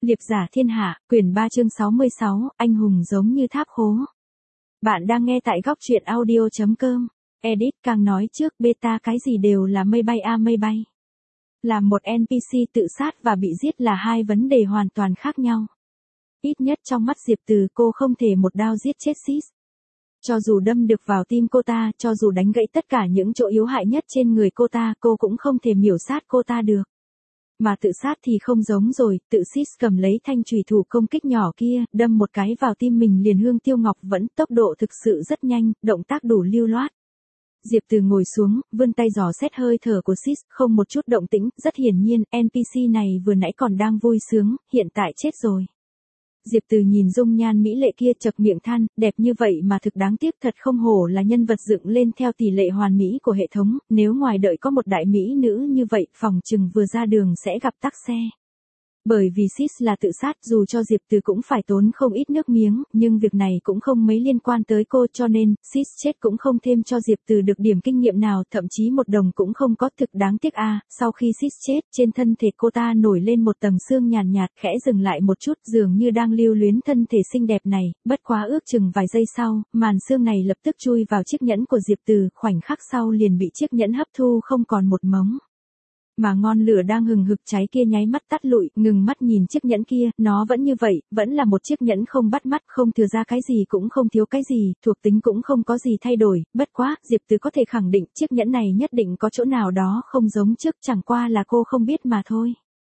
Liệp giả thiên hạ, quyển 3 chương 66, anh hùng giống như tháp khố. Bạn đang nghe tại góc truyện audio.com. Edit càng nói trước beta cái gì đều là mây bay mây bay. Làm một NPC tự sát và bị giết là hai vấn đề hoàn toàn khác nhau. Ít nhất trong mắt Diệp Từ cô không thể một đao giết chết Sis. Cho dù đâm được vào tim cô ta, cho dù đánh gãy tất cả những chỗ yếu hại nhất trên người cô ta, cô cũng không thể miểu sát cô ta được. Mà tự sát thì không giống rồi, tự Sis cầm lấy thanh chùy thủ công kích nhỏ kia, đâm một cái vào tim mình liền. Hương Tiêu Ngọc vẫn tốc độ thực sự rất nhanh, động tác đủ lưu loát. Diệp Từ ngồi xuống, vươn tay dò xét hơi thở của Sis, không một chút động tĩnh, rất hiển nhiên, NPC này vừa nãy còn đang vui sướng, hiện tại chết rồi. Diệp Từ nhìn dung nhan mỹ lệ kia chậc miệng than, đẹp như vậy mà thực đáng tiếc thật, không hổ là nhân vật dựng lên theo tỷ lệ hoàn mỹ của hệ thống, nếu ngoài đợi có một đại mỹ nữ như vậy, phòng chừng vừa ra đường sẽ gặp tắc xe. Bởi vì Sis là tự sát, dù cho Diệp Từ cũng phải tốn không ít nước miếng, nhưng việc này cũng không mấy liên quan tới cô, cho nên, Sis chết cũng không thêm cho Diệp Từ được điểm kinh nghiệm nào, thậm chí một đồng cũng không có, thực đáng tiếc a. Sau khi Sis chết, trên thân thể cô ta nổi lên một tầng sương nhàn nhạt, khẽ dừng lại một chút, dường như đang lưu luyến thân thể xinh đẹp này, bất quá ước chừng vài giây sau, màn sương này lập tức chui vào chiếc nhẫn của Diệp Từ, khoảnh khắc sau liền bị chiếc nhẫn hấp thu không còn một mống. Mà ngọn lửa đang hừng hực cháy kia nháy mắt tắt lụi, ngừng mắt nhìn chiếc nhẫn kia, nó vẫn như vậy, vẫn là một chiếc nhẫn không bắt mắt, không thừa ra cái gì cũng không thiếu cái gì, thuộc tính cũng không có gì thay đổi, bất quá, Diệp Từ có thể khẳng định chiếc nhẫn này nhất định có chỗ nào đó không giống trước, chẳng qua là cô không biết mà thôi.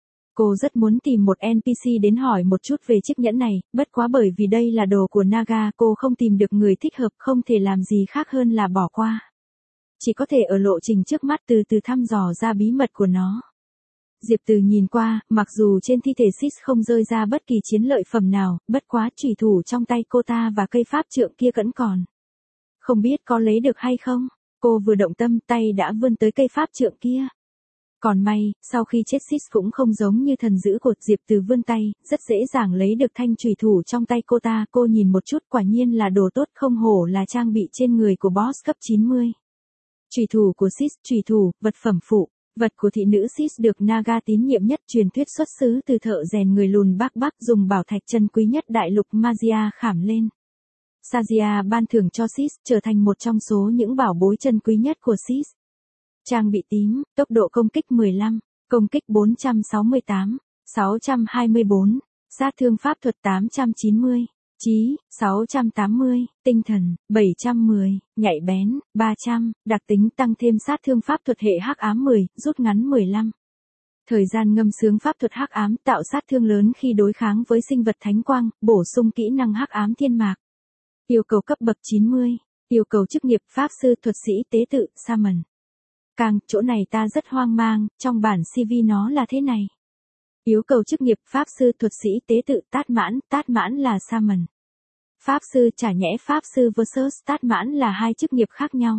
Cô rất muốn tìm một NPC đến hỏi một chút về chiếc nhẫn này, bất quá bởi vì đây là đồ của Naga, cô không tìm được người thích hợp, không thể làm gì khác hơn là bỏ qua. Chỉ có thể ở lộ trình trước mắt từ từ thăm dò ra bí mật của nó. Diệp Từ nhìn qua, mặc dù trên thi thể Sis không rơi ra bất kỳ chiến lợi phẩm nào, bất quá chủy thủ trong tay cô ta và cây pháp trượng kia vẫn còn. Không biết có lấy được hay không? Cô vừa động tâm, tay đã vươn tới cây pháp trượng kia. Còn may, sau khi chết Sis cũng không giống như thần dữ cột, Diệp Từ vươn tay, rất dễ dàng lấy được thanh chủy thủ trong tay cô ta, cô nhìn một chút, quả nhiên là đồ tốt, không hổ là trang bị trên người của boss cấp 90. Chủy thủ của Sis, chủy thủ, vật phẩm phụ, vật của thị nữ Sis được Naga tín nhiệm nhất, truyền thuyết xuất xứ từ thợ rèn người lùn Bắc, dùng bảo thạch chân quý nhất đại lục Magia khảm lên. Sajia ban thưởng cho Sis, trở thành một trong số những bảo bối chân quý nhất của Sis. Trang bị tím, tốc độ công kích 15, công kích 468, 624, sát thương pháp thuật 890. Trí, 680, tinh thần, 710, nhạy bén, 300, đặc tính tăng thêm sát thương pháp thuật hệ hắc ám 10, rút ngắn 15. Thời gian ngâm sướng pháp thuật hắc ám tạo sát thương lớn khi đối kháng với sinh vật thánh quang, bổ sung kỹ năng hắc ám thiên mạc. Yêu cầu cấp bậc 90, yêu cầu chức nghiệp pháp sư thuật sĩ tế tự, Shaman. Càng, chỗ này ta rất hoang mang, trong bản CV nó là thế này. Yêu cầu chức nghiệp pháp sư thuật sĩ tế tự, tát mãn là Shaman. Pháp sư, chả nhẽ pháp sư vs tát mãn là hai chức nghiệp khác nhau.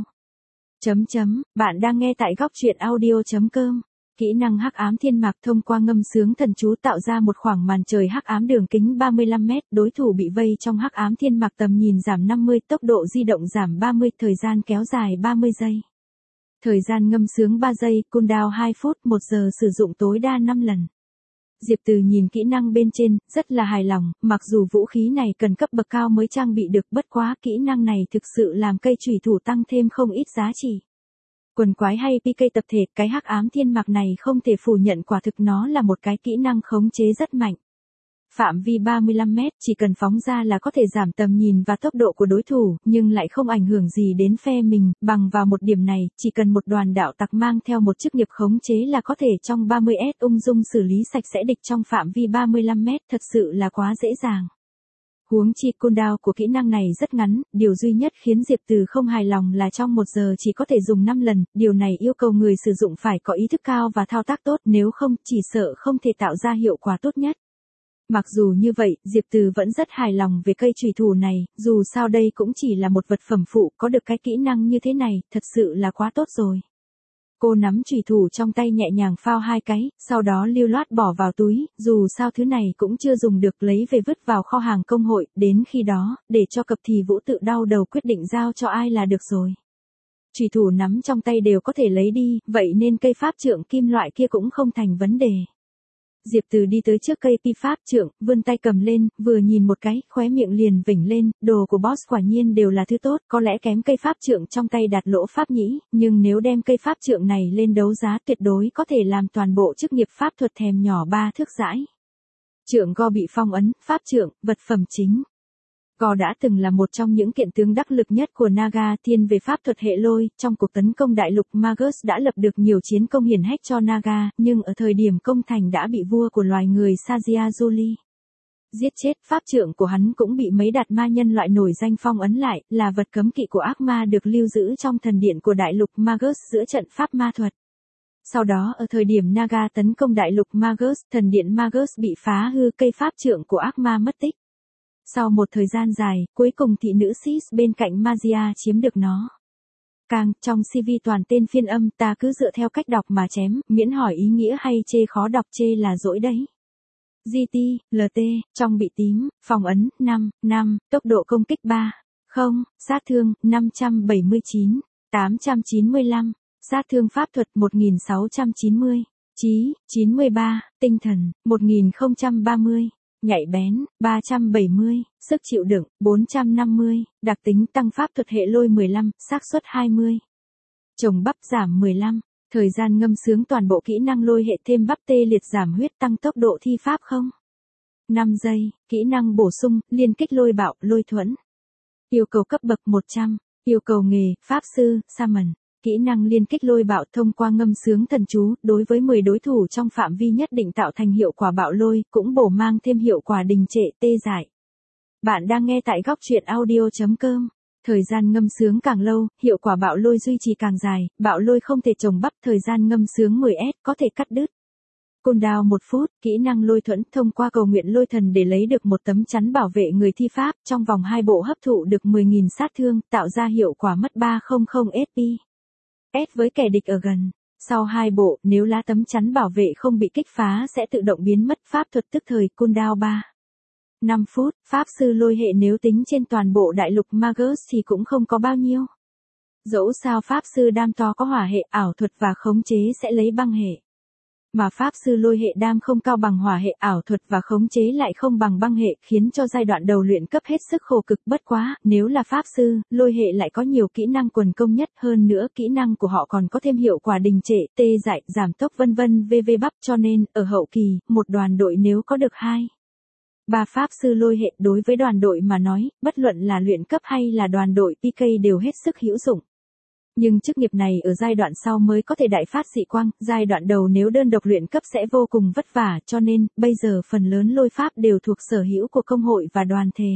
Bạn đang nghe tại góc truyện audio.com. Kỹ năng hắc ám thiên mạc, thông qua ngâm sướng thần chú tạo ra một khoảng màn trời hắc ám đường kính 35 mét, đối thủ bị vây trong hắc ám thiên mạc, tầm nhìn giảm 50, tốc độ di động giảm 30, thời gian kéo dài 30 giây. Thời gian ngâm sướng 3 giây, cooldown 2 phút, 1 giờ, sử dụng tối đa 5 lần. Diệp Từ nhìn kỹ năng bên trên, rất là hài lòng, mặc dù vũ khí này cần cấp bậc cao mới trang bị được, bất quá kỹ năng này thực sự làm cây chủy thủ tăng thêm không ít giá trị. Quần quái hay PK tập thể, cái hắc ám thiên mạc này không thể phủ nhận, quả thực nó là một cái kỹ năng khống chế rất mạnh. Phạm vi 35 mét, chỉ cần phóng ra là có thể giảm tầm nhìn và tốc độ của đối thủ, nhưng lại không ảnh hưởng gì đến phe mình, bằng vào một điểm này, chỉ cần một đoàn đạo tặc mang theo một chức nghiệp khống chế là có thể trong 30s ung dung xử lý sạch sẽ địch trong phạm vi 35 mét, thật sự là quá dễ dàng. Huống chi cooldown của kỹ năng này rất ngắn, điều duy nhất khiến Diệp Từ không hài lòng là trong 1 giờ chỉ có thể dùng 5 lần, điều này yêu cầu người sử dụng phải có ý thức cao và thao tác tốt, nếu không, chỉ sợ không thể tạo ra hiệu quả tốt nhất. Mặc dù như vậy, Diệp Từ vẫn rất hài lòng về cây chủy thủ này, dù sao đây cũng chỉ là một vật phẩm phụ, có được cái kỹ năng như thế này, thật sự là quá tốt rồi. Cô nắm chủy thủ trong tay nhẹ nhàng phao 2 cái, sau đó lưu loát bỏ vào túi, dù sao thứ này cũng chưa dùng được, lấy về vứt vào kho hàng công hội, đến khi đó, để cho Cập Thì Vũ tự đau đầu quyết định giao cho ai là được rồi. Chủy thủ nắm trong tay đều có thể lấy đi, vậy nên cây pháp trượng kim loại kia cũng không thành vấn đề. Diệp Từ đi tới trước cây pi pháp trượng, vươn tay cầm lên, vừa nhìn một cái, khóe miệng liền vểnh lên, đồ của boss quả nhiên đều là thứ tốt, có lẽ kém cây pháp trượng trong tay đạt lỗ pháp nhĩ, nhưng nếu đem cây pháp trượng này lên đấu giá tuyệt đối có thể làm toàn bộ chức nghiệp pháp thuật thèm nhỏ 3 thước dãi. Trượng Go bị phong ấn, pháp trượng, vật phẩm chính. Go đã từng là một trong những kiện tướng đắc lực nhất của Naga thiên về pháp thuật hệ lôi, trong cuộc tấn công đại lục Magus đã lập được nhiều chiến công hiển hách cho Naga, nhưng ở thời điểm công thành đã bị vua của loài người Sajia Juli giết chết, pháp trượng của hắn cũng bị mấy đạt ma nhân loại nổi danh phong ấn lại, là vật cấm kỵ của ác ma được lưu giữ trong thần điện của đại lục Magus giữa trận pháp ma thuật. Sau đó ở thời điểm Naga tấn công đại lục Magus, thần điện Magus bị phá hư, cây pháp trượng của ác ma mất tích. Sau một thời gian dài, cuối cùng thị nữ Sis bên cạnh Magia chiếm được nó. Càng, trong CV toàn tên phiên âm ta cứ dựa theo cách đọc mà chém, miễn hỏi ý nghĩa hay chê khó đọc chê là dỗi đấy. GT, LT, trong bị tím, phòng ấn, 5, tốc độ công kích 3, 0, sát thương, 579, 895, sát thương pháp thuật 1690, trí, 93, tinh thần, 1030. Nhạy bén, 370, sức chịu đựng, 450, đặc tính tăng pháp thuật hệ lôi 15, xác suất 20. Trồng bắp giảm 15, thời gian ngâm sướng toàn bộ kỹ năng lôi hệ thêm bắp tê liệt giảm huyết tăng tốc độ thi pháp không. 5 giây, kỹ năng bổ sung, liên kích lôi bạo, lôi thuẫn. Yêu cầu cấp bậc 100, yêu cầu nghề, pháp sư, Shaman. Kỹ năng liên kích lôi bạo thông qua ngâm sướng thần chú, đối với 10 đối thủ trong phạm vi nhất định tạo thành hiệu quả bạo lôi, cũng bổ mang thêm hiệu quả đình trệ tê dại. Bạn đang nghe tại góc truyện audio.com. Thời gian ngâm sướng càng lâu, hiệu quả bạo lôi duy trì càng dài, bạo lôi không thể trồng bắp, thời gian ngâm sướng 10S có thể cắt đứt. Cooldown 1 phút, kỹ năng lôi thuẫn thông qua cầu nguyện lôi thần để lấy được một tấm chắn bảo vệ người thi pháp, trong vòng 2 bộ hấp thụ được 10.000 sát thương, tạo ra hiệu quả mất 300 SP. S với kẻ địch ở gần. Sau 2 bộ, nếu lá tấm chắn bảo vệ không bị kích phá sẽ tự động biến mất, pháp thuật tức thời, cooldown 3. 5 phút, pháp sư lôi hệ nếu tính trên toàn bộ đại lục Magus thì cũng không có bao nhiêu. Dẫu sao pháp sư đam to có hỏa hệ, ảo thuật và khống chế sẽ lấy băng hệ. Mà pháp sư lôi hệ đam không cao bằng hỏa hệ, ảo thuật và khống chế lại không bằng băng hệ, khiến cho giai đoạn đầu luyện cấp hết sức khổ cực. Bất quá, nếu là pháp sư, lôi hệ lại có nhiều kỹ năng quần công nhất, hơn nữa kỹ năng của họ còn có thêm hiệu quả đình trệ, tê dại, giảm tốc vân vân vv bắp, cho nên, ở hậu kỳ, một đoàn đội nếu có được 2-3 pháp sư lôi hệ đối với đoàn đội mà nói, bất luận là luyện cấp hay là đoàn đội PK đều hết sức hữu dụng. Nhưng chức nghiệp này ở giai đoạn sau mới có thể đại phát dị quang, giai đoạn đầu nếu đơn độc luyện cấp sẽ vô cùng vất vả, cho nên, bây giờ phần lớn lôi pháp đều thuộc sở hữu của công hội và đoàn thể.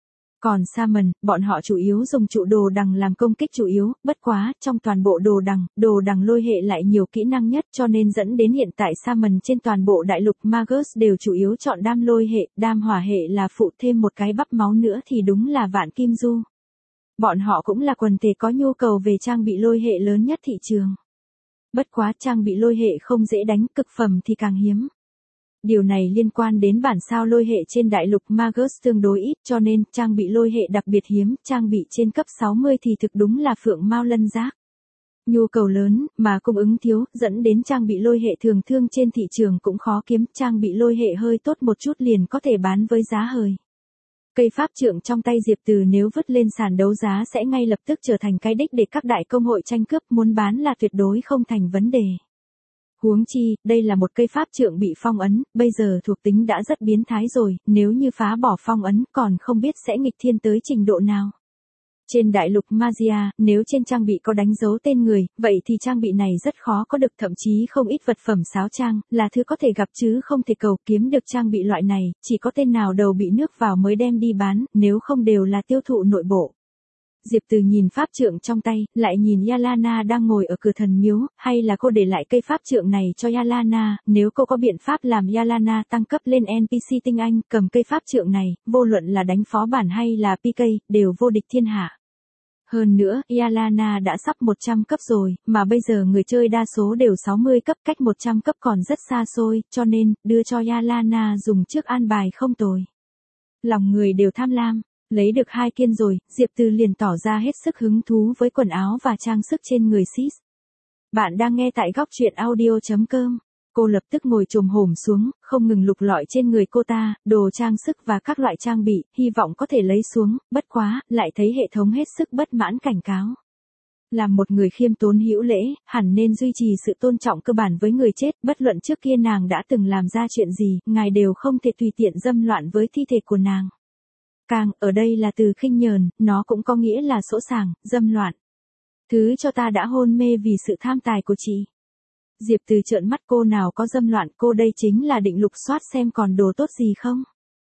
Còn Shaman, bọn họ chủ yếu dùng trụ đồ đằng làm công kích chủ yếu, bất quá, trong toàn bộ đồ đằng lôi hệ lại nhiều kỹ năng nhất, cho nên dẫn đến hiện tại Shaman trên toàn bộ đại lục Magus đều chủ yếu chọn đam lôi hệ, đam hỏa hệ là phụ, thêm một cái bắp máu nữa thì đúng là vạn kim du. Bọn họ cũng là quần thể có nhu cầu về trang bị lôi hệ lớn nhất thị trường. Bất quá trang bị lôi hệ không dễ đánh, cực phẩm thì càng hiếm. Điều này liên quan đến bản sao lôi hệ trên đại lục Magus tương đối ít, cho nên trang bị lôi hệ đặc biệt hiếm, trang bị trên cấp 60 thì thực đúng là phượng mao lân giác. Nhu cầu lớn, mà cung ứng thiếu, dẫn đến trang bị lôi hệ thường thương trên thị trường cũng khó kiếm, trang bị lôi hệ hơi tốt một chút liền có thể bán với giá hời. Cây pháp trượng trong tay Diệp Từ nếu vứt lên sàn đấu giá sẽ ngay lập tức trở thành cái đích để các đại công hội tranh cướp, muốn bán là tuyệt đối không thành vấn đề. Huống chi, đây là một cây pháp trượng bị phong ấn, bây giờ thuộc tính đã rất biến thái rồi, nếu như phá bỏ phong ấn còn không biết sẽ nghịch thiên tới trình độ nào. Trên đại lục Magia, nếu trên trang bị có đánh dấu tên người, vậy thì trang bị này rất khó có được, thậm chí không ít vật phẩm sáo trang, là thứ có thể gặp chứ không thể cầu kiếm được trang bị loại này, chỉ có tên nào đầu bị nước vào mới đem đi bán, nếu không đều là tiêu thụ nội bộ. Diệp Từ nhìn pháp trượng trong tay, lại nhìn Yalana đang ngồi ở cửa thần miếu, hay là cô để lại cây pháp trượng này cho Yalana, nếu cô có biện pháp làm Yalana tăng cấp lên NPC tinh anh, cầm cây pháp trượng này, vô luận là đánh phó bản hay là PK, đều vô địch thiên hạ. Hơn nữa, Yalana đã sắp 100 cấp rồi, mà bây giờ người chơi đa số đều 60 cấp, cách 100 cấp còn rất xa xôi, cho nên, đưa cho Yalana dùng trước an bài không tồi. Lòng người đều tham lam. Lấy được 2 kiên rồi, Diệp Từ liền tỏ ra hết sức hứng thú với quần áo và trang sức trên người Sis. Bạn đang nghe tại góc truyện audio.com. Cô lập tức ngồi chồm hổm xuống, không ngừng lục lọi trên người cô ta, đồ trang sức và các loại trang bị, hy vọng có thể lấy xuống, bất quá, lại thấy hệ thống hết sức bất mãn cảnh cáo. Làm một người khiêm tốn hữu lễ, hẳn nên duy trì sự tôn trọng cơ bản với người chết, bất luận trước kia nàng đã từng làm ra chuyện gì, ngài đều không thể tùy tiện dâm loạn với thi thể của nàng. Càng, ở đây là từ khinh nhờn, nó cũng có nghĩa là sỗ sàng, dâm loạn. Thứ cho ta đã hôn mê vì sự tham tài của chị. Diệp Từ trợn mắt, cô nào có dâm loạn, cô đây chính là định lục soát xem còn đồ tốt gì không.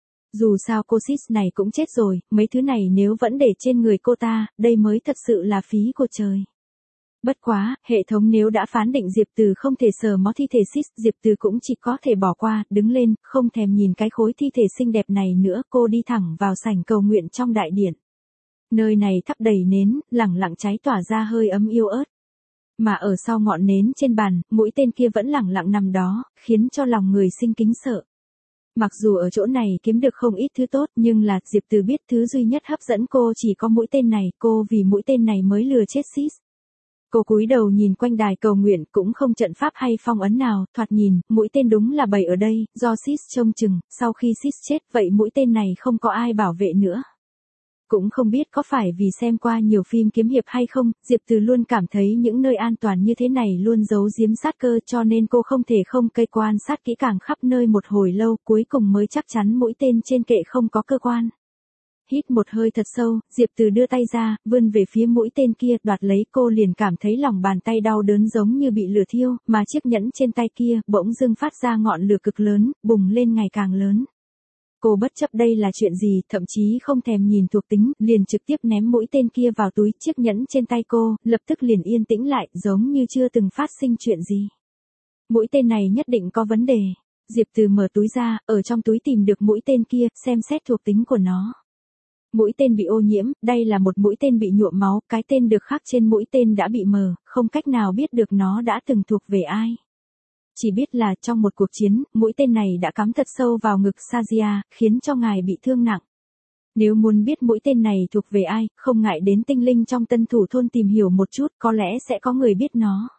Dù sao cô sis này cũng chết rồi, mấy thứ này nếu vẫn để trên người cô ta, đây mới thật sự là phí của trời. Bất quá, hệ thống nếu đã phán định Diệp Từ không thể sờ mó thi thể sis, Diệp Từ cũng chỉ có thể bỏ qua, đứng lên, không thèm nhìn cái khối thi thể xinh đẹp này nữa, cô đi thẳng vào sảnh cầu nguyện trong đại điện. Nơi này thắp đầy nến, lẳng lặng cháy tỏa ra hơi ấm yêu ớt. Mà ở sau ngọn nến trên bàn, mũi tên kia vẫn lẳng lặng nằm đó, khiến cho lòng người sinh kính sợ. Mặc dù ở chỗ này kiếm được không ít thứ tốt, nhưng là, Diệp Từ biết thứ duy nhất hấp dẫn cô chỉ có mũi tên này, cô vì mũi tên này mới lừa chết sis. Cô cúi đầu nhìn quanh đài cầu nguyện, cũng không trận pháp hay phong ấn nào, thoạt nhìn, mũi tên đúng là bày ở đây, do sis trông chừng, sau khi sis chết, vậy mũi tên này không có ai bảo vệ nữa. Cũng không biết có phải vì xem qua nhiều phim kiếm hiệp hay không, Diệp Từ luôn cảm thấy những nơi an toàn như thế này luôn giấu giếm sát cơ, cho nên cô không thể không cây quan sát kỹ càng khắp nơi một hồi lâu, cuối cùng mới chắc chắn mũi tên trên kệ không có cơ quan. Hít một hơi thật sâu, Diệp Từ đưa tay ra, vươn về phía mũi tên kia, đoạt lấy, cô liền cảm thấy lòng bàn tay đau đớn giống như bị lửa thiêu, mà chiếc nhẫn trên tay kia bỗng dưng phát ra ngọn lửa cực lớn, bùng lên ngày càng lớn. Cô bất chấp đây là chuyện gì, thậm chí không thèm nhìn thuộc tính, liền trực tiếp ném mũi tên kia vào túi, chiếc nhẫn trên tay cô, lập tức liền yên tĩnh lại, giống như chưa từng phát sinh chuyện gì. Mũi tên này nhất định có vấn đề. Diệp Từ mở túi ra, ở trong túi tìm được mũi tên kia, xem xét thuộc tính của nó. Mũi tên bị ô nhiễm, đây là một mũi tên bị nhuộm máu, cái tên được khắc trên mũi tên đã bị mờ, không cách nào biết được nó đã từng thuộc về ai. Chỉ biết là trong một cuộc chiến, mũi tên này đã cắm thật sâu vào ngực Sajia, khiến cho ngài bị thương nặng. Nếu muốn biết mũi tên này thuộc về ai, không ngại đến tinh linh trong Tân Thủ thôn tìm hiểu một chút, có lẽ sẽ có người biết nó.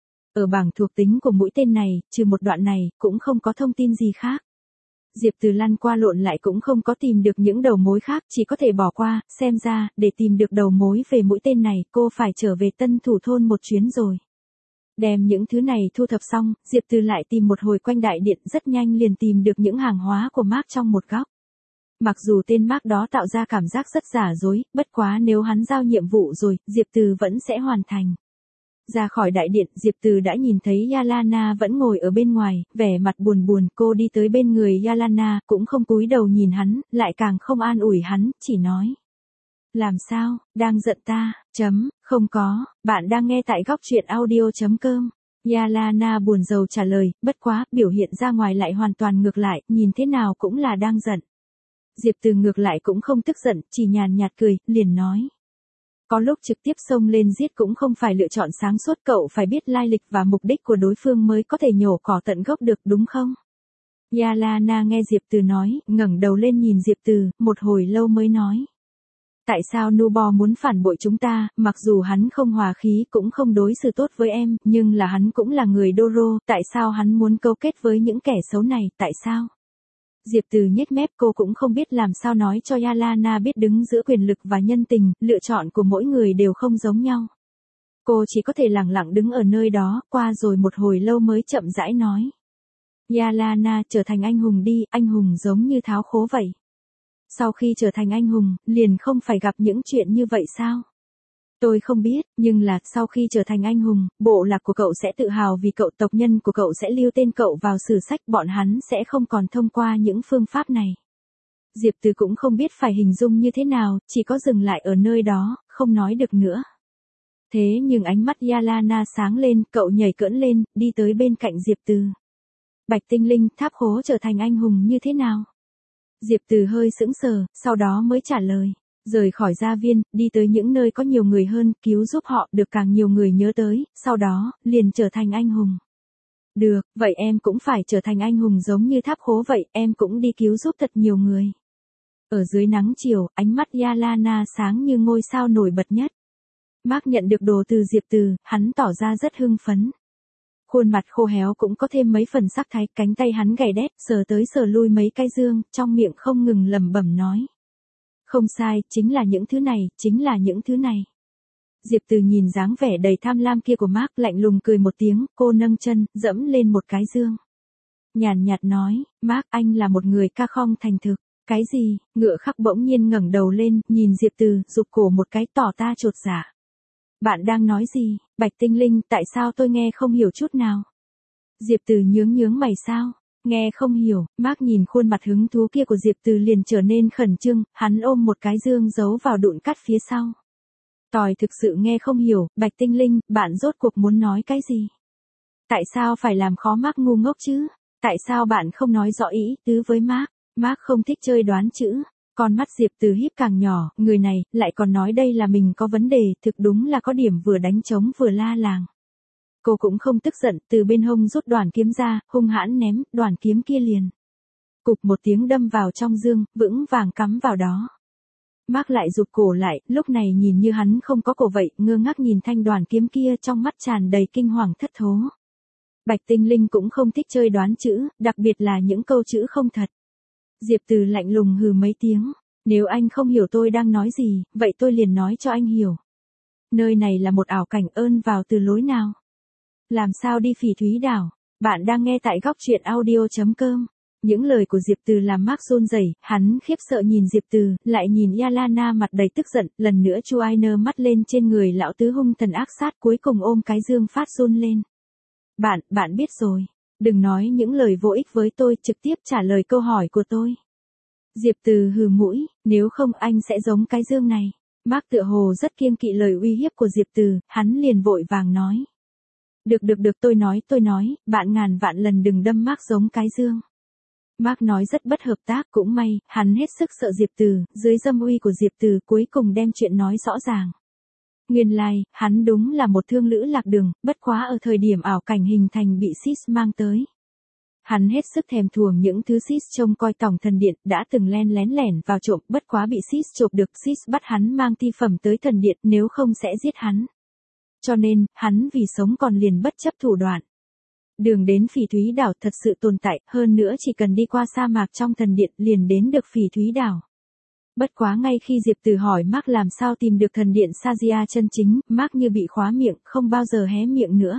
Ở bảng thuộc tính của mũi tên này, trừ một đoạn này, cũng không có thông tin gì khác. Diệp Từ lăn qua lộn lại cũng không có tìm được những đầu mối khác, chỉ có thể bỏ qua, xem ra, để tìm được đầu mối về mũi tên này, cô phải trở về Tân Thủ thôn một chuyến rồi. Đem những thứ này thu thập xong, Diệp Từ lại tìm một hồi quanh đại điện, rất nhanh liền tìm được những hàng hóa của Mark trong một góc. Mặc dù tên Mark đó tạo ra cảm giác rất giả dối, bất quá nếu hắn giao nhiệm vụ rồi, Diệp Từ vẫn sẽ hoàn thành. Ra khỏi đại điện, Diệp Từ đã nhìn thấy Yalana vẫn ngồi ở bên ngoài, vẻ mặt buồn buồn, cô đi tới bên người Yalana, cũng không cúi đầu nhìn hắn, lại càng không an ủi hắn, chỉ nói. Làm sao, đang giận ta, không có, bạn đang nghe tại góc truyện audio.com. Yalana buồn rầu trả lời, bất quá, biểu hiện ra ngoài lại hoàn toàn ngược lại, nhìn thế nào cũng là đang giận. Diệp Từ ngược lại cũng không tức giận, chỉ nhàn nhạt cười, liền nói. Có lúc trực tiếp xông lên giết cũng không phải lựa chọn sáng suốt, cậu phải biết lai lịch và mục đích của đối phương mới có thể nhổ cỏ tận gốc được, đúng không? Yalana nghe Diệp Từ nói, ngẩng đầu lên nhìn Diệp Từ, một hồi lâu mới nói. Tại sao Nubo muốn phản bội chúng ta, mặc dù hắn không hòa khí cũng không đối xử tốt với em, nhưng là hắn cũng là người Doro, tại sao hắn muốn câu kết với những kẻ xấu này, tại sao? Diệp Từ nhếch mép, cô cũng không biết làm sao nói cho Yalana biết đứng giữa quyền lực và nhân tình, lựa chọn của mỗi người đều không giống nhau. Cô chỉ có thể lặng lặng đứng ở nơi đó, qua rồi một hồi lâu mới chậm rãi nói. Yalana, trở thành anh hùng đi, anh hùng giống như tháo khố vậy. Sau khi trở thành anh hùng, liền không phải gặp những chuyện như vậy sao? Tôi không biết, nhưng là, sau khi trở thành anh hùng, bộ lạc của cậu sẽ tự hào vì cậu, tộc nhân của cậu sẽ lưu tên cậu vào sử sách, bọn hắn sẽ không còn thông qua những phương pháp này. Diệp Từ cũng không biết phải hình dung như thế nào, chỉ có dừng lại ở nơi đó, không nói được nữa. Thế nhưng ánh mắt Yalana sáng lên, cậu nhảy cỡn lên, đi tới bên cạnh Diệp Từ. Bạch tinh linh, tháp khố trở thành anh hùng như thế nào? Diệp Từ hơi sững sờ, sau đó mới trả lời. Rời khỏi gia viên, đi tới những nơi có nhiều người hơn, cứu giúp họ, được càng nhiều người nhớ tới, sau đó, liền trở thành anh hùng. Được, vậy em cũng phải trở thành anh hùng giống như tháp khố vậy, em cũng đi cứu giúp thật nhiều người. Ở dưới nắng chiều, ánh mắt Yalana sáng như ngôi sao nổi bật nhất. Mark nhận được đồ từ Diệp Từ, hắn tỏ ra rất hưng phấn. Khuôn mặt khô héo cũng có thêm mấy phần sắc thái, cánh tay hắn gầy đét, sờ tới sờ lui mấy cái dương, trong miệng không ngừng lẩm bẩm nói. Không sai, chính là những thứ này, chính là những thứ này. Diệp Từ nhìn dáng vẻ đầy tham lam kia của Mark, lạnh lùng cười một tiếng, cô nâng chân, dẫm lên một cái dương. Nhàn nhạt nói, Mark, anh là một người ca khong thành thực. Cái gì? Ngựa khắc bỗng nhiên ngẩng đầu lên, nhìn Diệp Từ, rụt cổ một cái, tỏ ta chột dạ. Bạn đang nói gì? Bạch Tinh Linh, tại sao tôi nghe không hiểu chút nào? Diệp Từ nhướng mày sao? Nghe không hiểu. Mark nhìn khuôn mặt hứng thú kia của Diệp Từ liền trở nên khẩn trương, hắn ôm một cái dương giấu vào đụn cắt phía sau. Tòi thực sự nghe không hiểu, Bạch Tinh Linh, bạn rốt cuộc muốn nói cái gì? Tại sao phải làm khó Mark ngu ngốc chứ? Tại sao bạn không nói rõ ý tứ với Mark? Mark không thích chơi đoán chữ. Con mắt Diệp Từ híp càng nhỏ, người này, lại còn nói đây là mình có vấn đề, thực đúng là có điểm vừa đánh trống vừa la làng. Cô cũng không tức giận, từ bên hông rút đoàn kiếm ra, hung hãn ném, đoàn kiếm kia liền. Cục một tiếng đâm vào trong dương, vững vàng cắm vào đó. Mark lại rụt cổ lại, lúc này nhìn như hắn không có cổ vậy, ngơ ngác nhìn thanh đoàn kiếm kia, trong mắt tràn đầy kinh hoàng thất thố. Bạch Tinh Linh cũng không thích chơi đoán chữ, đặc biệt là những câu chữ không thật. Diệp Từ lạnh lùng hừ mấy tiếng, nếu anh không hiểu tôi đang nói gì, vậy tôi liền nói cho anh hiểu. Nơi này là một ảo cảnh, ơn vào từ lối nào? Làm sao đi Phỉ Thúy đảo? Bạn đang nghe tại góc truyện audio.com. Những lời của Diệp Từ làm Mark run rẩy, hắn khiếp sợ nhìn Diệp Từ, lại nhìn Yalana mặt đầy tức giận, lần nữa chu ai nơ mắt lên trên người lão tứ hung thần ác sát, cuối cùng ôm cái dương phát run lên. Bạn biết rồi. Đừng nói những lời vô ích với tôi, trực tiếp trả lời câu hỏi của tôi. Diệp Từ hừ mũi, nếu không anh sẽ giống cái dương này. Mark tựa hồ rất kiêng kỵ lời uy hiếp của Diệp Từ, hắn liền vội vàng nói. Được tôi nói, bạn ngàn vạn lần đừng đâm Mark giống cái dương. Mark nói rất bất hợp tác, cũng may, hắn hết sức sợ Diệp Từ, dưới dâm uy của Diệp Từ cuối cùng đem chuyện nói rõ ràng. Nguyên lai, hắn đúng là một thương lữ lạc đường, bất quá ở thời điểm ảo cảnh hình thành bị Sis mang tới. Hắn hết sức thèm thuồng những thứ Sis trông coi tổng thần điện, đã từng lén lẻn vào trộm, bất quá bị Sis chộp được, Sis bắt hắn mang ti phẩm tới thần điện, nếu không sẽ giết hắn. Cho nên, hắn vì sống còn liền bất chấp thủ đoạn. Đường đến Phỉ Thúy đảo thật sự tồn tại, hơn nữa chỉ cần đi qua sa mạc trong thần điện liền đến được Phỉ Thúy đảo. Bất quá ngay khi Diệp Từ hỏi Mark làm sao tìm được thần điện Sagia chân chính, Mark như bị khóa miệng, không bao giờ hé miệng nữa.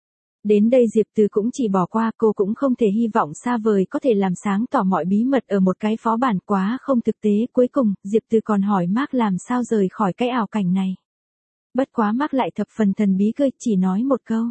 Đến đây Diệp Từ cũng chỉ bỏ qua, cô cũng không thể hy vọng xa vời có thể làm sáng tỏ mọi bí mật ở một cái phó bản, quá không thực tế. Cuối cùng, Diệp Từ còn hỏi Mark làm sao rời khỏi cái ảo cảnh này. Bất quá Mark lại thập phần thần bí cười, chỉ nói một câu.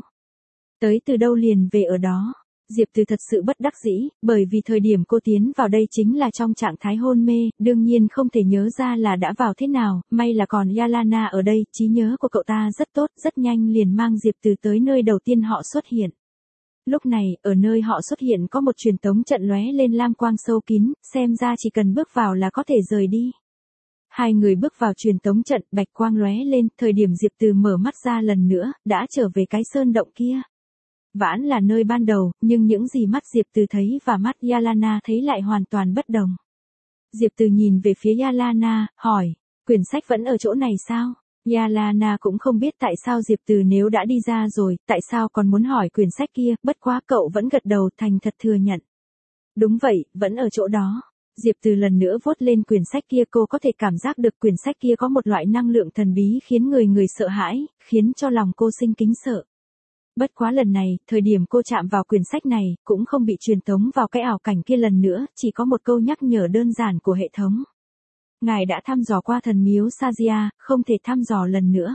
Tới từ đâu liền về ở đó. Diệp Từ thật sự bất đắc dĩ, bởi vì thời điểm cô tiến vào đây chính là trong trạng thái hôn mê, đương nhiên không thể nhớ ra là đã vào thế nào, may là còn Yalana ở đây, trí nhớ của cậu ta rất tốt, rất nhanh liền mang Diệp Từ tới nơi đầu tiên họ xuất hiện. Lúc này, ở nơi họ xuất hiện có một truyền tống trận lóe lên lam quang sâu kín, xem ra chỉ cần bước vào là có thể rời đi. Hai người bước vào truyền tống trận, bạch quang lóe lên, thời điểm Diệp Từ mở mắt ra lần nữa, đã trở về cái sơn động kia. Vãn là nơi ban đầu, nhưng những gì mắt Diệp Từ thấy và mắt Yalana thấy lại hoàn toàn bất đồng. Diệp Từ nhìn về phía Yalana, hỏi, quyển sách vẫn ở chỗ này sao? Yalana cũng không biết tại sao Diệp Từ nếu đã đi ra rồi, tại sao còn muốn hỏi quyển sách kia, bất quá cậu vẫn gật đầu thành thật thừa nhận. Đúng vậy, vẫn ở chỗ đó. Diệp Từ lần nữa vuốt lên quyển sách kia, cô có thể cảm giác được quyển sách kia có một loại năng lượng thần bí khiến người sợ hãi, khiến cho lòng cô sinh kính sợ. Bất quá lần này, thời điểm cô chạm vào quyển sách này, cũng không bị truyền tống vào cái ảo cảnh kia lần nữa, chỉ có một câu nhắc nhở đơn giản của hệ thống. Ngài đã thăm dò qua thần miếu Sagia, không thể thăm dò lần nữa.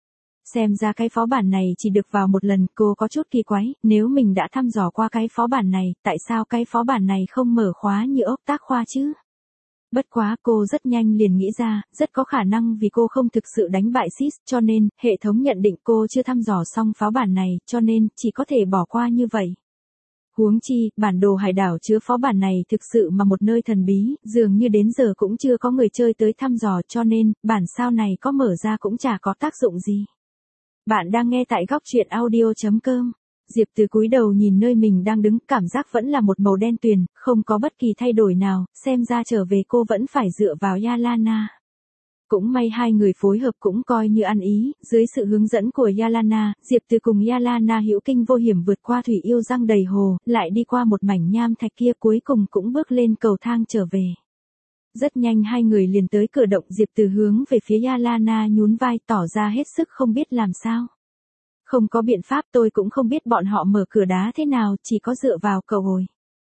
Xem ra cái phó bản này chỉ được vào một lần, cô có chút kỳ quái, nếu mình đã thăm dò qua cái phó bản này, tại sao cái phó bản này không mở khóa như ốc tác khoa chứ? Bất quá cô rất nhanh liền nghĩ ra, rất có khả năng vì cô không thực sự đánh bại Sis, cho nên, hệ thống nhận định cô chưa thăm dò xong pháo bản này, cho nên, chỉ có thể bỏ qua như vậy. Huống chi, bản đồ hải đảo chứa phó bản này thực sự mà một nơi thần bí, dường như đến giờ cũng chưa có người chơi tới thăm dò, cho nên, bản sao này có mở ra cũng chả có tác dụng gì. Bạn đang nghe tại góc truyện audio.com. Diệp Từ cúi đầu nhìn nơi mình đang đứng, cảm giác vẫn là một màu đen tuyền, không có bất kỳ thay đổi nào, xem ra trở về cô vẫn phải dựa vào Yalana. Cũng may hai người phối hợp cũng coi như ăn ý, dưới sự hướng dẫn của Yalana, Diệp Từ cùng Yalana hữu kinh vô hiểm vượt qua thủy yêu răng đầy hồ, lại đi qua một mảnh nham thạch kia cuối cùng cũng bước lên cầu thang trở về. Rất nhanh hai người liền tới cửa động, Diệp Từ hướng về phía Yalana nhún vai tỏ ra hết sức không biết làm sao. Không có biện pháp, tôi cũng không biết bọn họ mở cửa đá thế nào, chỉ có dựa vào cậu rồi.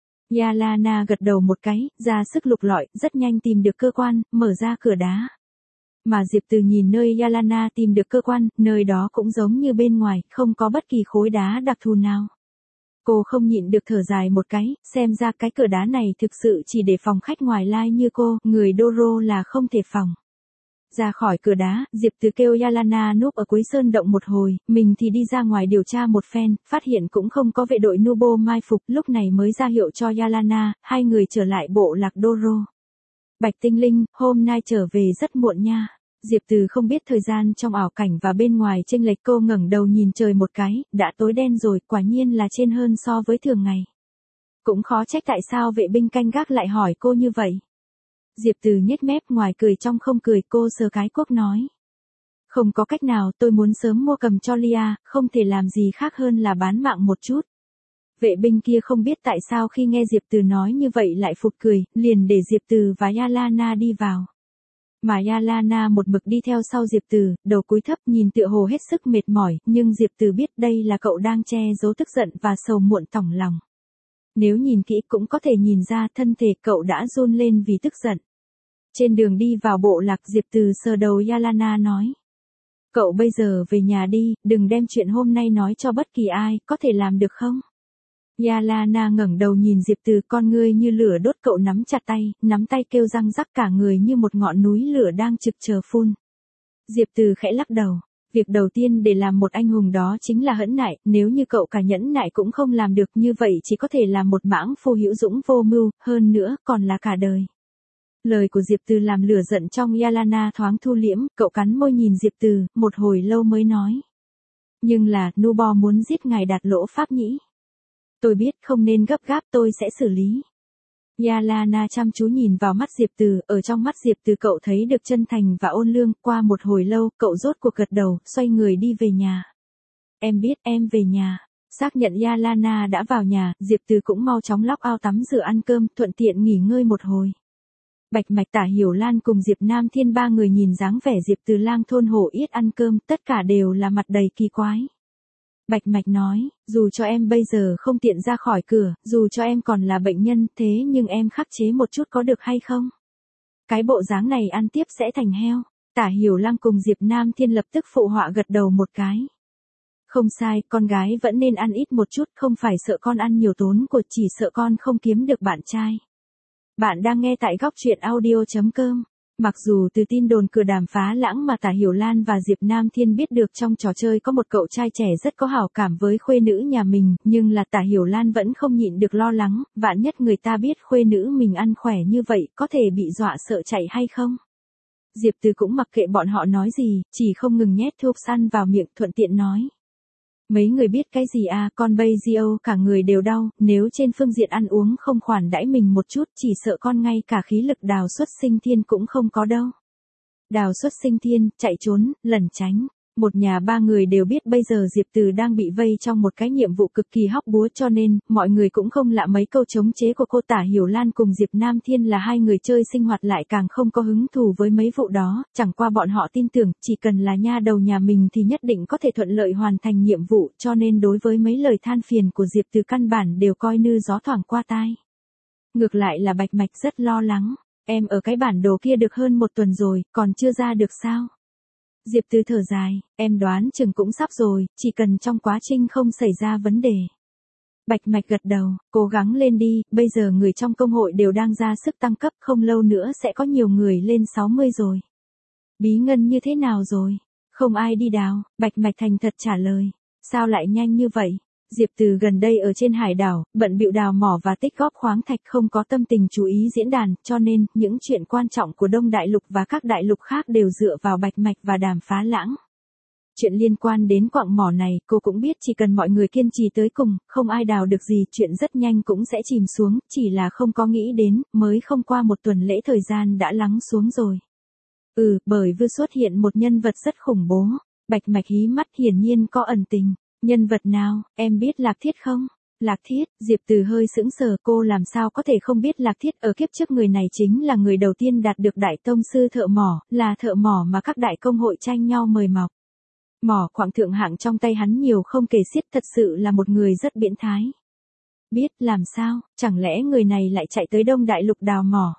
Yalana gật đầu một cái, ra sức lục lọi, rất nhanh tìm được cơ quan, mở ra cửa đá. Mà Diệp Từ nhìn nơi Yalana tìm được cơ quan, nơi đó cũng giống như bên ngoài, không có bất kỳ khối đá đặc thù nào. Cô không nhịn được thở dài một cái, xem ra cái cửa đá này thực sự chỉ để phòng khách ngoài lai như cô, người Doro là không thể phòng. Ra khỏi cửa đá, Diệp Từ kêu Yalana núp ở cuối sơn động một hồi, mình thì đi ra ngoài điều tra một phen, phát hiện cũng không có vệ đội Nubo mai phục, lúc này mới ra hiệu cho Yalana, hai người trở lại bộ lạc Doro. Bạch Tinh Linh, hôm nay trở về rất muộn nha. Diệp Từ không biết thời gian trong ảo cảnh và bên ngoài chênh lệch, cô ngẩng đầu nhìn trời một cái, đã tối đen rồi, quả nhiên là trên hơn so với thường ngày. Cũng khó trách tại sao vệ binh canh gác lại hỏi cô như vậy. Diệp Từ nhếch mép ngoài cười trong không cười, cô sờ cái cuốc nói. Không có cách nào, tôi muốn sớm mua cầm cho Lia, không thể làm gì khác hơn là bán mạng một chút. Vệ binh kia không biết tại sao khi nghe Diệp Từ nói như vậy lại phụt cười, liền để Diệp Từ và Yalana đi vào. Mà Yalana một mực đi theo sau Diệp Từ, đầu cúi thấp nhìn tựa hồ hết sức mệt mỏi, nhưng Diệp Từ biết đây là cậu đang che giấu tức giận và sầu muộn tỏng lòng. Nếu nhìn kỹ cũng có thể nhìn ra thân thể cậu đã run lên vì tức giận. Trên đường đi vào bộ lạc, Diệp Từ sờ đầu Yalana nói. Cậu bây giờ về nhà đi, đừng đem chuyện hôm nay nói cho bất kỳ ai, có thể làm được không? Yalana ngẩng đầu nhìn Diệp Từ, con ngươi như lửa đốt, cậu nắm chặt tay, nắm tay kêu răng rắc, cả người như một ngọn núi lửa đang trực chờ phun. Diệp Từ khẽ lắc đầu. Việc đầu tiên để làm một anh hùng đó chính là hẫn nại, nếu như cậu cả nhẫn nại cũng không làm được như vậy chỉ có thể là một mãng phu hữu dũng vô mưu, hơn nữa còn là cả đời. Lời của Diệp Từ làm lửa giận trong Yalana thoáng thu liễm, cậu cắn môi nhìn Diệp Từ, một hồi lâu mới nói. Nhưng là, Nubo muốn giết ngài Đạt Lỗ Pháp nhĩ. Tôi biết không nên gấp gáp, tôi sẽ xử lý. Yalana chăm chú nhìn vào mắt Diệp Từ, ở trong mắt Diệp Từ cậu thấy được chân thành và ôn lương, qua một hồi lâu, cậu rốt cuộc gật đầu, xoay người đi về nhà. Em biết, em về nhà. Xác nhận Yalana đã vào nhà, Diệp Từ cũng mau chóng lóc ao tắm rửa ăn cơm, thuận tiện nghỉ ngơi một hồi. Bạch Mạch, Tả Hiểu Lan cùng Diệp Nam Thiên ba người nhìn dáng vẻ Diệp Từ lang thôn hổ yết ăn cơm, tất cả đều là mặt đầy kỳ quái. Bạch Mạch nói, dù cho em bây giờ không tiện ra khỏi cửa, dù cho em còn là bệnh nhân, thế nhưng em khắc chế một chút có được hay không? Cái bộ dáng này ăn tiếp sẽ thành heo. Tả Hiểu Lan cùng Diệp Nam Thiên lập tức phụ họa gật đầu một cái. Không sai, con gái vẫn nên ăn ít một chút, không phải sợ con ăn nhiều tốn của, chỉ sợ con không kiếm được bạn trai. Bạn đang nghe tại góc truyện audio.com. Mặc dù từ tin đồn cửa đàm phá lãng mà Tả Hiểu Lan và Diệp Nam Thiên biết được trong trò chơi có một cậu trai trẻ rất có hảo cảm với khuê nữ nhà mình, nhưng là Tả Hiểu Lan vẫn không nhịn được lo lắng, vạn nhất người ta biết khuê nữ mình ăn khỏe như vậy, có thể bị dọa sợ chạy hay không? Diệp Từ cũng mặc kệ bọn họ nói gì, chỉ không ngừng nhét thuốc săn vào miệng, thuận tiện nói. Mấy người biết cái gì à, con bây giờ cả người đều đau, nếu trên phương diện ăn uống không khoản đãi mình một chút, chỉ sợ con ngay cả khí lực Đào Xuất Sinh Thiên cũng không có đâu. Đào Xuất Sinh Thiên, chạy trốn, lẩn tránh. Một nhà ba người đều biết bây giờ Diệp Từ đang bị vây trong một cái nhiệm vụ cực kỳ hóc búa, cho nên, mọi người cũng không lạ mấy câu chống chế của cô. Tả Hiểu Lan cùng Diệp Nam Thiên là hai người chơi sinh hoạt lại càng không có hứng thú với mấy vụ đó, chẳng qua bọn họ tin tưởng, chỉ cần là nha đầu nhà mình thì nhất định có thể thuận lợi hoàn thành nhiệm vụ, cho nên đối với mấy lời than phiền của Diệp Từ căn bản đều coi như gió thoảng qua tai. Ngược lại là Bạch Mạch rất lo lắng, em ở cái bản đồ kia được hơn một tuần rồi, còn chưa ra được sao? Diệp Từ thở dài, em đoán chừng cũng sắp rồi, chỉ cần trong quá trình không xảy ra vấn đề. Bạch Mạch gật đầu, cố gắng lên đi, bây giờ người trong công hội đều đang ra sức tăng cấp, không lâu nữa sẽ có nhiều người lên 60 rồi. Bí ngân như thế nào rồi? Không ai đi đào, Bạch Mạch thành thật trả lời. Sao lại nhanh như vậy? Diệp Từ gần đây ở trên hải đảo, bận bịu đào mỏ và tích góp khoáng thạch, không có tâm tình chú ý diễn đàn, cho nên, những chuyện quan trọng của Đông Đại Lục và các đại lục khác đều dựa vào Bạch Mạch và Đàm Phá Lãng. Chuyện liên quan đến quặng mỏ này, cô cũng biết chỉ cần mọi người kiên trì tới cùng, không ai đào được gì, chuyện rất nhanh cũng sẽ chìm xuống, chỉ là không có nghĩ đến, mới không qua một tuần lễ thời gian đã lắng xuống rồi. Bởi vừa xuất hiện một nhân vật rất khủng bố. Bạch Mạch hí mắt, hiển nhiên có ẩn tình. Nhân vật nào, em biết Lạc Thiết không? Lạc Thiết, Diệp Từ hơi sững sờ, cô làm sao có thể không biết Lạc Thiết, ở kiếp trước người này chính là người đầu tiên đạt được đại tông sư thợ mỏ, là thợ mỏ mà các đại công hội tranh nhau mời mọc. Mỏ quặng thượng hạng trong tay hắn nhiều không kể xiết, thật sự là một người rất biến thái. Biết làm sao, chẳng lẽ người này lại chạy tới Đông Đại Lục đào mỏ?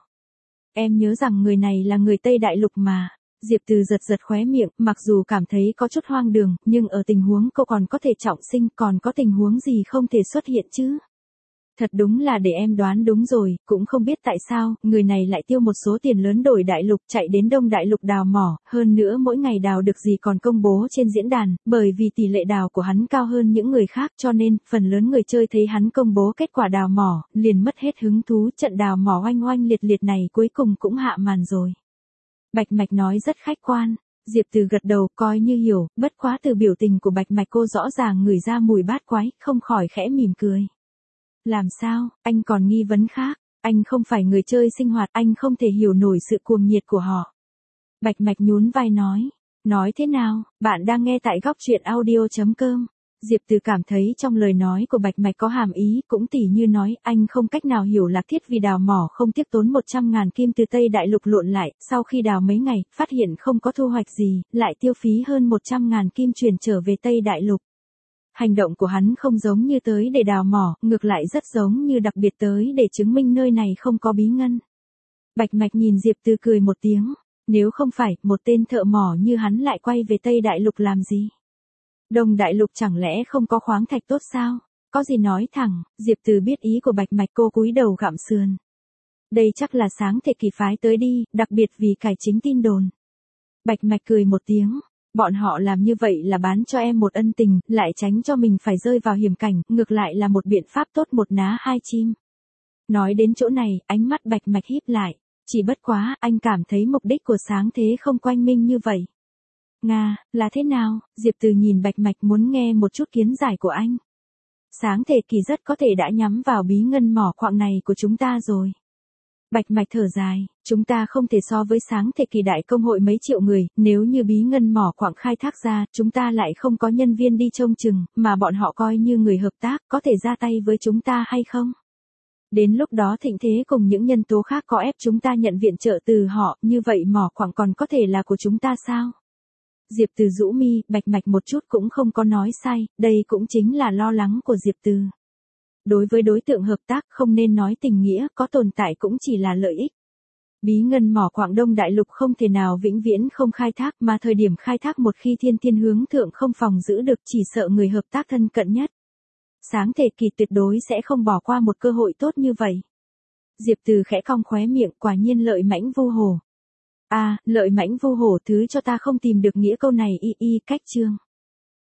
Em nhớ rằng người này là người Tây Đại Lục mà. Diệp Từ giật giật khóe miệng, mặc dù cảm thấy có chút hoang đường, nhưng ở tình huống cô còn có thể trọng sinh, còn có tình huống gì không thể xuất hiện chứ? Thật đúng là để em đoán đúng rồi, cũng không biết tại sao, người này lại tiêu một số tiền lớn đổi đại lục, chạy đến Đông Đại Lục đào mỏ, hơn nữa mỗi ngày đào được gì còn công bố trên diễn đàn, bởi vì tỷ lệ đào của hắn cao hơn những người khác, cho nên, phần lớn người chơi thấy hắn công bố kết quả đào mỏ, liền mất hết hứng thú, trận đào mỏ oanh oanh liệt liệt này cuối cùng cũng hạ màn rồi. Bạch Mạch nói rất khách quan. Diệp Từ gật đầu, coi như hiểu, bất quá từ biểu tình của Bạch Mạch cô rõ ràng ngửi ra mùi bát quái, không khỏi khẽ mỉm cười. Làm sao, anh còn nghi vấn khác? Anh không phải người chơi sinh hoạt, anh không thể hiểu nổi sự cuồng nhiệt của họ. Bạch Mạch nhún vai nói. Nói thế nào, bạn đang nghe tại góc truyện audio.com. Diệp Từ cảm thấy trong lời nói của Bạch Mạch có hàm ý, cũng tỉ như nói, anh không cách nào hiểu Lạc Thiết vì đào mỏ không tiếc tốn 100.000 kim từ Tây Đại Lục lộn lại, sau khi đào mấy ngày, phát hiện không có thu hoạch gì, lại tiêu phí hơn 100.000 kim chuyển trở về Tây Đại Lục. Hành động của hắn không giống như tới để đào mỏ, ngược lại rất giống như đặc biệt tới để chứng minh nơi này không có bí ngân. Bạch Mạch nhìn Diệp Từ cười một tiếng, nếu không phải, một tên thợ mỏ như hắn lại quay về Tây Đại Lục làm gì? Đông Đại Lục chẳng lẽ không có khoáng thạch tốt sao? Có gì nói thẳng, Diệp Từ biết ý của Bạch Mạch, cô cúi đầu gặm sườn. Đây chắc là Sáng Thể Kỳ phái tới đi, đặc biệt vì cải chính tin đồn. Bạch Mạch cười một tiếng, bọn họ làm như vậy là bán cho em một ân tình, lại tránh cho mình phải rơi vào hiểm cảnh, ngược lại là một biện pháp tốt một ná hai chim. Nói đến chỗ này, ánh mắt Bạch Mạch híp lại, chỉ bất quá, anh cảm thấy mục đích của Sáng Thế không quanh minh như vậy. Nga, là thế nào? Diệp Từ nhìn Bạch Mạch muốn nghe một chút kiến giải của anh. Sáng Thể Kỳ rất có thể đã nhắm vào bí ngân mỏ quặng này của chúng ta rồi. Bạch Mạch thở dài, chúng ta không thể so với Sáng Thể Kỳ đại công hội mấy triệu người, nếu như bí ngân mỏ quặng khai thác ra, chúng ta lại không có nhân viên đi trông chừng, mà bọn họ coi như người hợp tác, có thể ra tay với chúng ta hay không? Đến lúc đó thịnh thế cùng những nhân tố khác có ép chúng ta nhận viện trợ từ họ, như vậy mỏ quặng còn có thể là của chúng ta sao? Diệp Từ rũ mi, Bạch Mạch một chút cũng không có nói sai, đây cũng chính là lo lắng của Diệp Từ. Đối với đối tượng hợp tác không nên nói tình nghĩa, có tồn tại cũng chỉ là lợi ích. Bí ngân mỏ quặng Đông Đại Lục không thể nào vĩnh viễn không khai thác, mà thời điểm khai thác một khi thiên thiên hướng thượng không phòng giữ được, chỉ sợ người hợp tác thân cận nhất. Sáng Thể Kỳ tuyệt đối sẽ không bỏ qua một cơ hội tốt như vậy. Diệp Từ khẽ cong khóe miệng, quả nhiên lợi mãnh vu hồ. Lợi mãnh vu hổ, thứ cho ta không tìm được nghĩa câu này cách chương.